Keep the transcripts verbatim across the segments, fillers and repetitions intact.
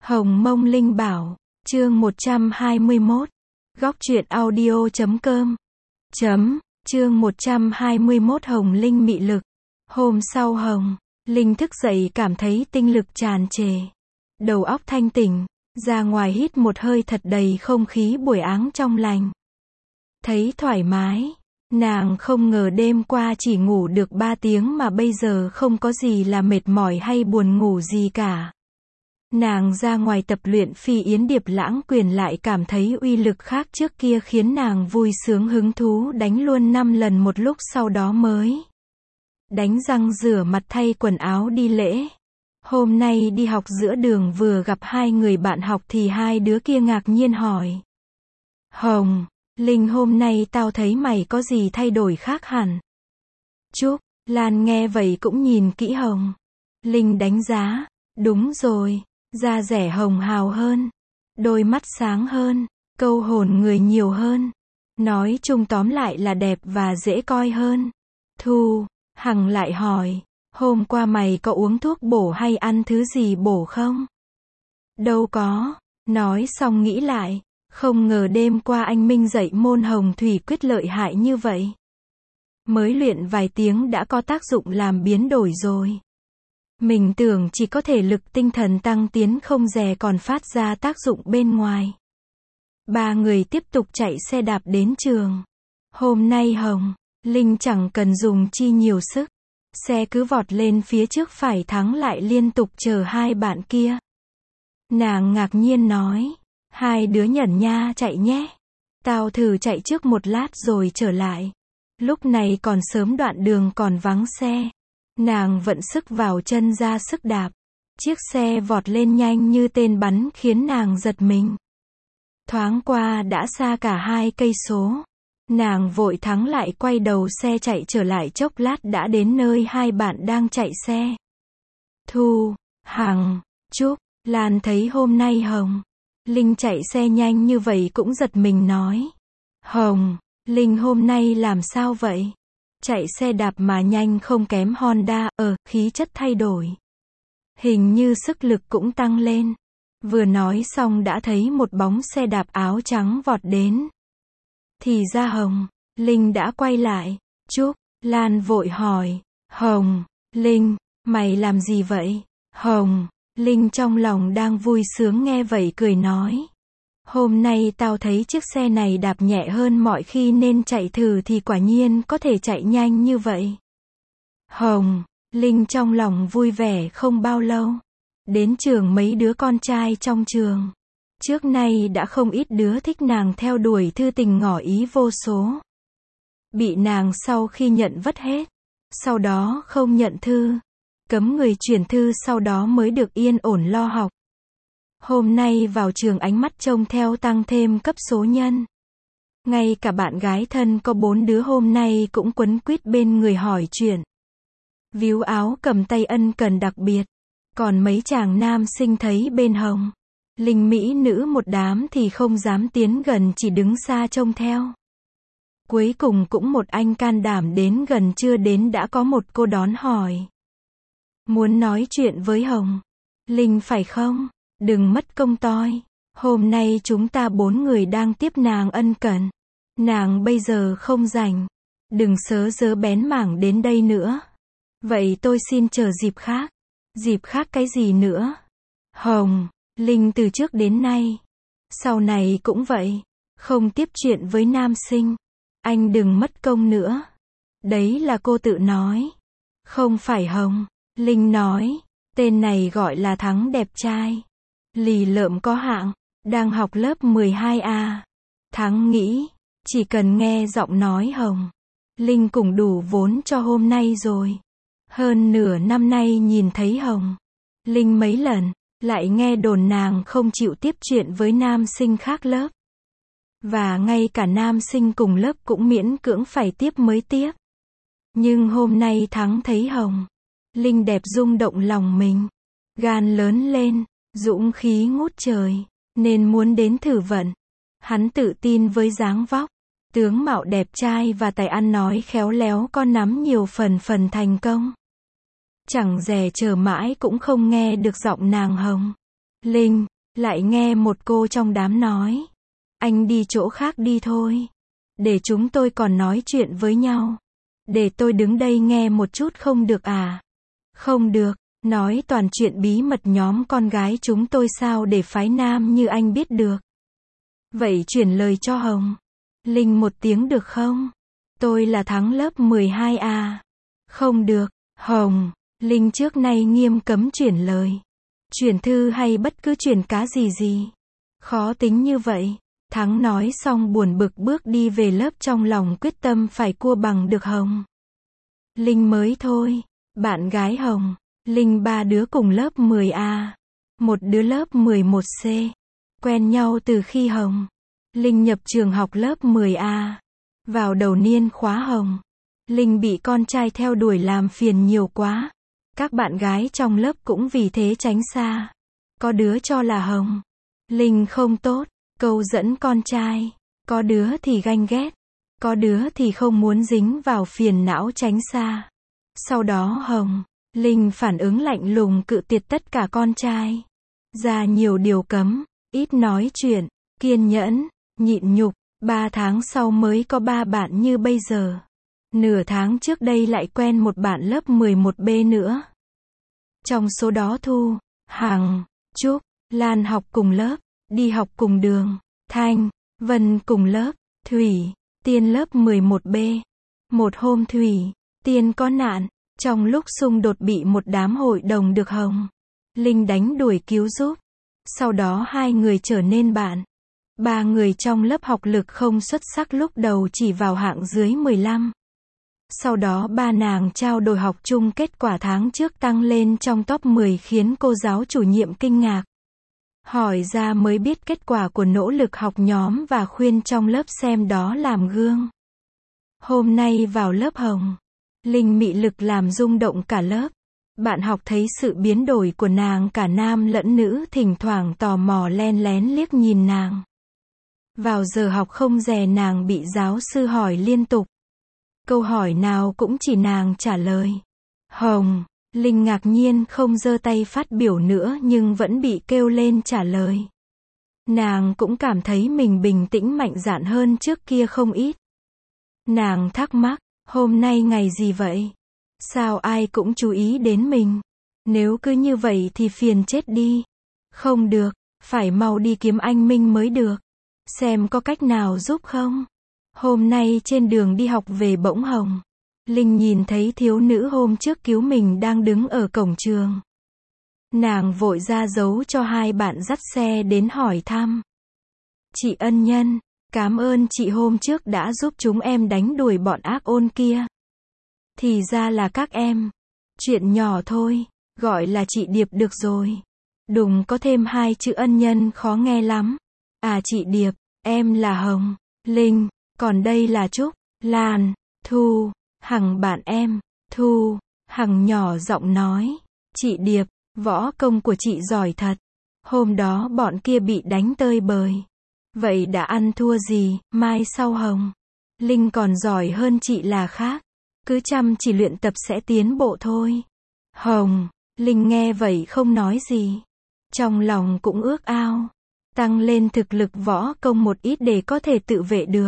Hồng Mông Linh Bảo, chương một trăm hai mươi mốt, góc truyện audio chấm com, chấm, chương một trăm hai mươi mốt Hồng Linh mị lực. Hôm sau Hồng Linh thức dậy cảm thấy tinh lực tràn trề, đầu óc thanh tỉnh, ra ngoài hít một hơi thật đầy không khí buổi áng trong lành. Thấy thoải mái, nàng không ngờ đêm qua chỉ ngủ được ba tiếng mà bây giờ không có gì là mệt mỏi hay buồn ngủ gì cả. Nàng ra ngoài tập luyện phi yến điệp lãng quyền lại cảm thấy uy lực khác trước kia khiến nàng vui sướng hứng thú đánh luôn năm lần một lúc, sau đó mới đánh răng rửa mặt thay quần áo đi lễ. Hôm nay đi học giữa đường vừa gặp hai người bạn học thì hai đứa kia ngạc nhiên hỏi: Hồng Linh, hôm nay tao thấy mày có gì thay đổi khác hẳn? Trúc Lan nghe vậy cũng nhìn kỹ Hồng Linh đánh giá. Đúng rồi, da rẻ hồng hào hơn, đôi mắt sáng hơn, câu hồn người nhiều hơn. Nói chung tóm lại là đẹp và dễ coi hơn. Thu Hằng lại hỏi: Hôm qua mày có uống thuốc bổ hay ăn thứ gì bổ không? Đâu có. Nói xong nghĩ lại, không ngờ đêm qua anh Minh dạy môn hồng thủy quyết lợi hại như vậy. Mới luyện vài tiếng đã có tác dụng làm biến đổi rồi. Mình tưởng chỉ có thể lực tinh thần tăng tiến không dè còn phát ra tác dụng bên ngoài. Ba người tiếp tục chạy xe đạp đến trường. Hôm nay Hồng Linh chẳng cần dùng chi nhiều sức. Xe cứ vọt lên phía trước phải thắng lại liên tục chờ hai bạn kia. Nàng ngạc nhiên nói: Hai đứa nhẩn nha chạy nhé. Tao thử chạy trước một lát rồi trở lại. Lúc này còn sớm, đoạn đường còn vắng xe. Nàng vận sức vào chân ra sức đạp. Chiếc xe vọt lên nhanh như tên bắn khiến nàng giật mình. Thoáng qua đã xa cả hai cây số. Nàng vội thắng lại quay đầu xe chạy trở lại, chốc lát đã đến nơi hai bạn đang chạy xe. Thu Hằng, Trúc Lan thấy hôm nay Hồng Linh chạy xe nhanh như vậy cũng giật mình nói: Hồng Linh hôm nay làm sao vậy? Chạy xe đạp mà nhanh không kém Honda, ờ, khí chất thay đổi. Hình như sức lực cũng tăng lên. Vừa nói xong đã thấy một bóng xe đạp áo trắng vọt đến. Thì ra Hồng Linh đã quay lại. Trúc Lan vội hỏi: Hồng Linh, mày làm gì vậy? Hồng Linh trong lòng đang vui sướng nghe vậy cười nói: Hôm nay tao thấy chiếc xe này đạp nhẹ hơn mọi khi nên chạy thử thì quả nhiên có thể chạy nhanh như vậy. Hồng Linh trong lòng vui vẻ không bao lâu. Đến trường mấy đứa con trai trong trường trước nay đã không ít đứa thích nàng theo đuổi thư tình ngỏ ý vô số. Bị nàng sau khi nhận vất hết. Sau đó không nhận thư. Cấm người chuyển thư, sau đó mới được yên ổn lo học. Hôm nay vào trường ánh mắt trông theo tăng thêm cấp số nhân. Ngay cả bạn gái thân có bốn đứa hôm nay cũng quấn quýt bên người hỏi chuyện. Víu áo cầm tay ân cần đặc biệt. Còn mấy chàng nam sinh thấy bên Hồng Linh mỹ nữ một đám thì không dám tiến gần, chỉ đứng xa trông theo. Cuối cùng cũng một anh can đảm đến gần, chưa đến đã có một cô đón hỏi: Muốn nói chuyện với Hồng Linh phải không? Đừng mất công toi. Hôm nay chúng ta bốn người đang tiếp nàng ân cần. Nàng bây giờ không rảnh. Đừng sớ dớ bén mảng đến đây nữa. Vậy tôi xin chờ dịp khác. Dịp khác cái gì nữa? Hồng Linh từ trước đến nay, sau này cũng vậy, không tiếp chuyện với nam sinh. Anh đừng mất công nữa. Đấy là cô tự nói. Không phải Hồng Linh nói. Tên này gọi là Thắng, đẹp trai, lì lợm có hạng, đang học lớp mười hai A. Thắng nghĩ, chỉ cần nghe giọng nói Hồng Linh cũng đủ vốn cho hôm nay rồi. Hơn nửa năm nay nhìn thấy Hồng Linh mấy lần, lại nghe đồn nàng không chịu tiếp chuyện với nam sinh khác lớp. Và ngay cả nam sinh cùng lớp cũng miễn cưỡng phải tiếp mới tiếp. Nhưng hôm nay Thắng thấy Hồng Linh đẹp rung động lòng mình. Gan lớn lên, dũng khí ngút trời, nên muốn đến thử vận. Hắn tự tin với dáng vóc, tướng mạo đẹp trai và tài ăn nói khéo léo, có nắm nhiều phần phần thành công. Chẳng dè chờ mãi cũng không nghe được giọng nàng Hồng Linh Lại nghe một cô trong đám nói. Anh đi chỗ khác đi thôi. Để chúng tôi còn nói chuyện với nhau. Để tôi đứng đây nghe một chút không được à? Không được, nói toàn chuyện bí mật nhóm con gái chúng tôi sao để phái nam như anh biết được. Vậy chuyển lời cho Hồng Linh một tiếng được không? Tôi là Thắng lớp mười hai A. Không được, Hồng Linh trước nay nghiêm cấm chuyển lời. Chuyển thư hay bất cứ chuyển cá gì gì. Khó tính như vậy. Thắng nói xong buồn bực bước đi về lớp trong lòng quyết tâm phải cua bằng được Hồng Linh mới thôi. Bạn gái Hồng Linh ba đứa cùng lớp mười A. Một đứa lớp mười một C. Quen nhau từ khi Hồng Linh nhập trường học lớp mười A. Vào đầu niên khóa Hồng Linh bị con trai theo đuổi làm phiền nhiều quá. Các bạn gái trong lớp cũng vì thế tránh xa. Có đứa cho là Hồng Linh không tốt, câu dẫn con trai. Có đứa thì ganh ghét. Có đứa thì không muốn dính vào phiền não tránh xa. Sau đó Hồng Linh phản ứng lạnh lùng cự tuyệt tất cả con trai. Ra nhiều điều cấm, ít nói chuyện, kiên nhẫn, nhịn nhục. Ba tháng sau mới có ba bạn như bây giờ. Nửa tháng trước đây lại quen một bạn lớp mười một B nữa. Trong số đó Thu, Hằng, Trúc, Lan học cùng lớp, đi học cùng đường. Thanh, Vân cùng lớp, Thủy, Tiên lớp mười một B. Một hôm Thủy, Tiên có nạn. Trong lúc xung đột bị một đám hội đồng được Hồng Linh đánh đuổi cứu giúp. Sau đó hai người trở nên bạn. Ba người trong lớp học lực không xuất sắc lúc đầu chỉ vào hạng dưới mười lăm. Sau đó ba nàng trao đổi học chung kết quả tháng trước tăng lên trong top mười khiến cô giáo chủ nhiệm kinh ngạc. Hỏi ra mới biết kết quả của nỗ lực học nhóm và khuyên trong lớp xem đó làm gương. Hôm nay vào lớp Hồng Linh mị lực làm rung động cả lớp. Bạn học thấy sự biến đổi của nàng cả nam lẫn nữ thỉnh thoảng tò mò len lén liếc nhìn nàng. Vào giờ học không dè nàng bị giáo sư hỏi liên tục. Câu hỏi nào cũng chỉ nàng trả lời. Hồng Linh ngạc nhiên không giơ tay phát biểu nữa nhưng vẫn bị kêu lên trả lời. Nàng cũng cảm thấy mình bình tĩnh mạnh dạn hơn trước kia không ít. Nàng thắc mắc, hôm nay ngày gì vậy? Sao ai cũng chú ý đến mình? Nếu cứ như vậy thì phiền chết đi. Không được, phải mau đi kiếm anh Minh mới được. Xem có cách nào giúp không? Hôm nay trên đường đi học về bỗng Hồng Linh nhìn thấy thiếu nữ hôm trước cứu mình đang đứng ở cổng trường. Nàng vội ra dấu cho hai bạn dắt xe đến hỏi thăm. Chị ân nhân, cảm ơn chị hôm trước đã giúp chúng em đánh đuổi bọn ác ôn kia. Thì ra là các em. Chuyện nhỏ thôi, gọi là chị Điệp được rồi. Đừng có thêm hai chữ ân nhân khó nghe lắm. À chị Điệp, em là Hồng Linh, còn đây là Trúc, Lan, Thu, Hằng bạn em. Thu, Hằng nhỏ giọng nói. Chị Điệp, võ công của chị giỏi thật. Hôm đó bọn kia bị đánh tơi bời. Vậy đã ăn thua gì, mai sau Hồng Linh còn giỏi hơn chị là khác. Cứ chăm chỉ luyện tập sẽ tiến bộ thôi. Hồng Linh nghe vậy không nói gì. Trong lòng cũng ước ao tăng lên thực lực võ công một ít để có thể tự vệ được.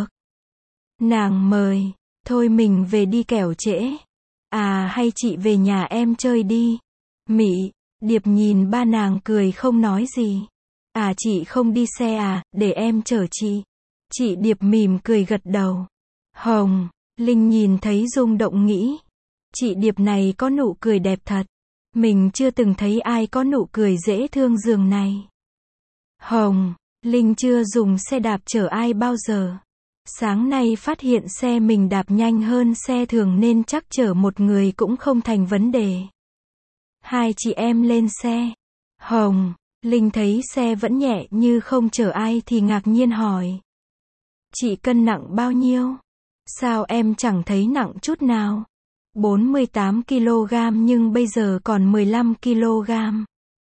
Nàng mời, thôi mình về đi kẻo trễ. À hay chị về nhà em chơi đi. Mị, Điệp nhìn ba nàng cười không nói gì. À chị không đi xe à, để em chở chị. Chị Điệp mỉm cười gật đầu. Hồng Linh nhìn thấy rung động nghĩ. Chị Điệp này có nụ cười đẹp thật. Mình chưa từng thấy ai có nụ cười dễ thương giường này. Hồng Linh chưa dùng xe đạp chở ai bao giờ. Sáng nay phát hiện xe mình đạp nhanh hơn xe thường nên chắc chở một người cũng không thành vấn đề. Hai chị em lên xe. Hồng Linh thấy xe vẫn nhẹ như không chở ai thì ngạc nhiên hỏi. Chị cân nặng bao nhiêu? Sao em chẳng thấy nặng chút nào? bốn mươi tám ki lô gam nhưng bây giờ còn mười lăm ki lô gam.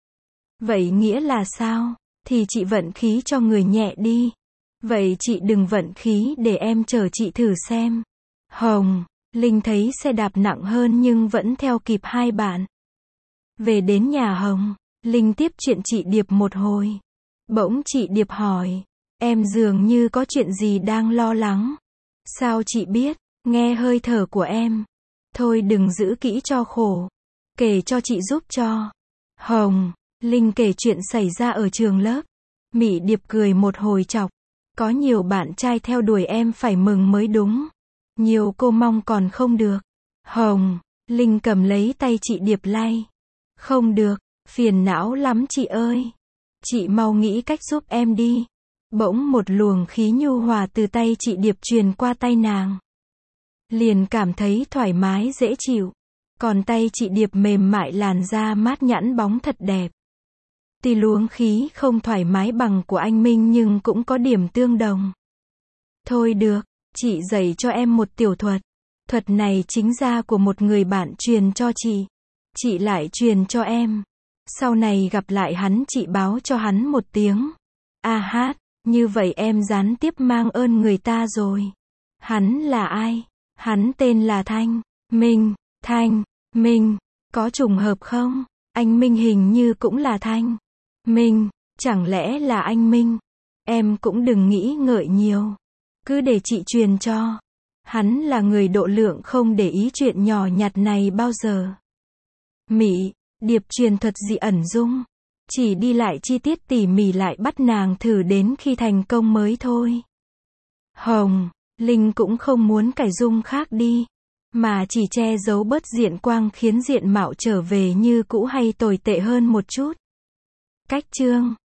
Vậy nghĩa là sao? Thì chị vận khí cho người nhẹ đi. Vậy chị đừng vận khí để em chở chị thử xem. Hồng Linh thấy xe đạp nặng hơn nhưng vẫn theo kịp hai bạn. Về đến nhà Hồng Linh tiếp chuyện chị Điệp một hồi. Bỗng chị Điệp hỏi. Em dường như có chuyện gì đang lo lắng. Sao chị biết? Nghe hơi thở của em. Thôi đừng giữ kỹ cho khổ. Kể cho chị giúp cho. Hồng, Linh kể chuyện xảy ra ở trường lớp. Mị Điệp cười một hồi chọc. Có nhiều bạn trai theo đuổi em phải mừng mới đúng. Nhiều cô mong còn không được. Hồng, Linh cầm lấy tay chị Điệp lay. Không được, phiền não lắm chị ơi. Chị mau nghĩ cách giúp em đi. Bỗng một luồng khí nhu hòa từ tay chị Điệp truyền qua tay nàng. Liền cảm thấy thoải mái dễ chịu. Còn tay chị Điệp mềm mại, làn da mát nhẵn bóng thật đẹp. Tuy luồng khí không thoải mái bằng của anh Minh nhưng cũng có điểm tương đồng. Thôi được, chị dạy cho em một tiểu thuật. Thuật này chính ra của một người bạn truyền cho chị. Chị lại truyền cho em. Sau này gặp lại hắn chị báo cho hắn một tiếng. A hát, như vậy em gián tiếp mang ơn người ta rồi. Hắn là ai? Hắn tên là Thanh Minh. Thanh Minh, có trùng hợp không? Anh Minh hình như cũng là Thanh Minh, chẳng lẽ là anh Minh? Em cũng đừng nghĩ ngợi nhiều. Cứ để chị truyền cho. Hắn là người độ lượng, không để ý chuyện nhỏ nhặt này bao giờ. Mị Điệp truyền thuật dị ẩn dung. Chỉ đi lại chi tiết tỉ mỉ, lại bắt nàng thử đến khi thành công mới thôi. Hồng, Linh cũng không muốn cải dung khác đi. Mà chỉ che giấu bớt diện quang, khiến diện mạo trở về như cũ hay tồi tệ hơn một chút. Cách chương